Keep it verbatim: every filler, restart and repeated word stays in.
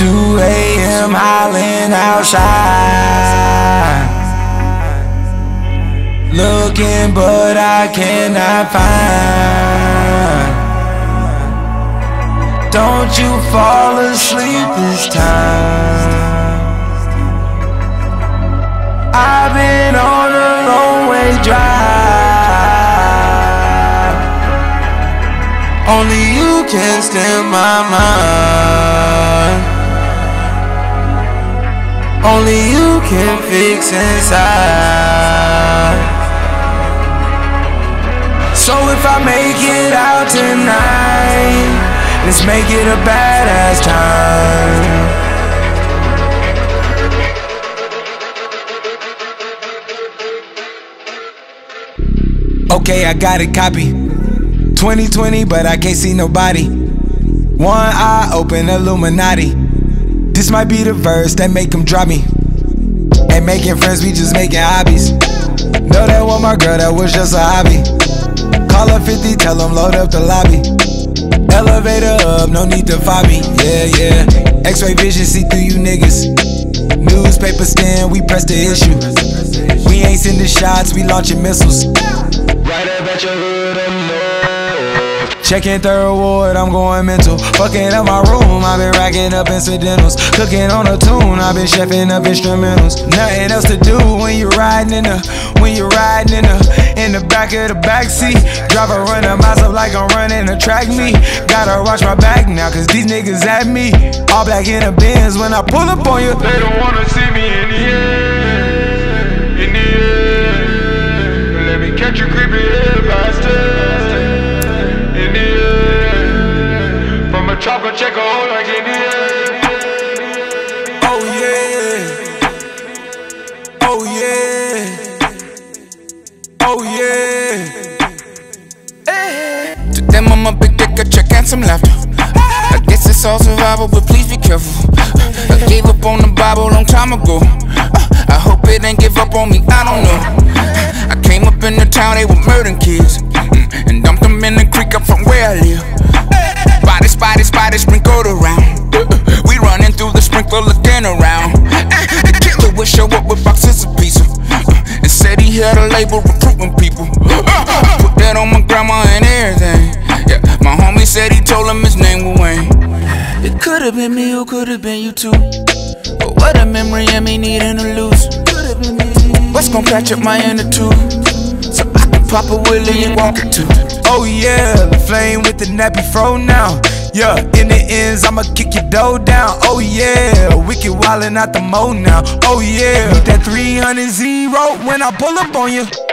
two A M howling outside, looking but I cannot find. Don't you fall asleep this time. I've been on a long way drive. Only you can stand my mind. Only you can fix inside. So if I make it out tonight, let's make it a badass time. Okay, I got it copy. twenty twenty, but I can't see nobody. One eye open, Illuminati. This might be the verse that make them drop me. Ain't making friends, we just making hobbies. Know that was my girl, that was just a hobby. Call her fifty, tell them load up the lobby. Elevator up, no need to fob me. Yeah, yeah. X-ray vision, see through you niggas. Newspaper stand, we press the issue. We ain't sending shots, we launching missiles. Right up at your hood, I'm low. Checking third ward, I'm going mental. Fucking up my room, I've been racking up incidentals. Cooking on a tune, I've been chefing up instrumentals. Nothing else to do when you're riding in the, when you're riding in the, in the back of the backseat. Driver running myself like I'm running a track meet. Gotta watch my back now, cause these niggas at me. All black in the Benz when I pull up on you. They don't wanna see me in the air, in the air. Let me catch you creeping here faster. In the air, from a chopper, check a hole like in the air. Oh yeah, oh yeah, oh yeah. Hey. To them I'm a big dick, a check and some laughter. I guess it's all survival, but please be careful. I gave up on the Bible a long time ago. I hope it ain't give up on me, I don't know. I came up in the town, they were murdering kids, and dumped them in the creek up from where I live. Body, spotty, spotty, sprinkled around. We running through the sprinkler looking around. The killer would show up with boxes of pizza and said he had a label recruiting people. Put that on my grandma and everything. Yeah, my homie said he told him his name was Wayne. It could've been me or could've been you too. But what a memory of me needing to lose. What's gon' patch up my inner tube so I can pop a willy and walk it too. Oh yeah, the flame with the nappy fro now. Yeah, in the ends, I'ma kick your dough down. Oh yeah, wicked wildin' out the mo now. Oh yeah, beat that three hundred zero when I pull up on you.